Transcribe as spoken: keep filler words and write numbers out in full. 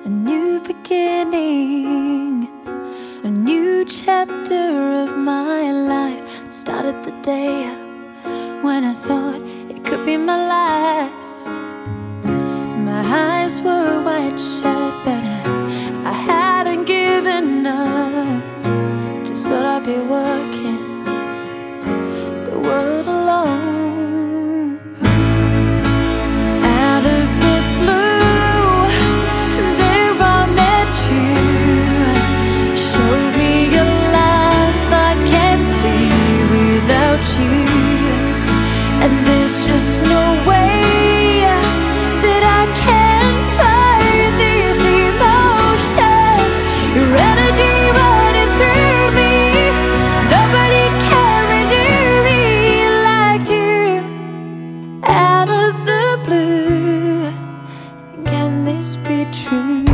a new beginning, a new chapter of my life. Started the day when I thought it could be my last. My eyes were wide shut, but I, I hadn't given up. Just thought I'd be working the world alone. Out of the blue, there I met you. Showed me a life I can't see without you. And there's just no way that I can fight these emotions. Your energy running through me, nobody can renew me like you. Out of the blue, can this be true?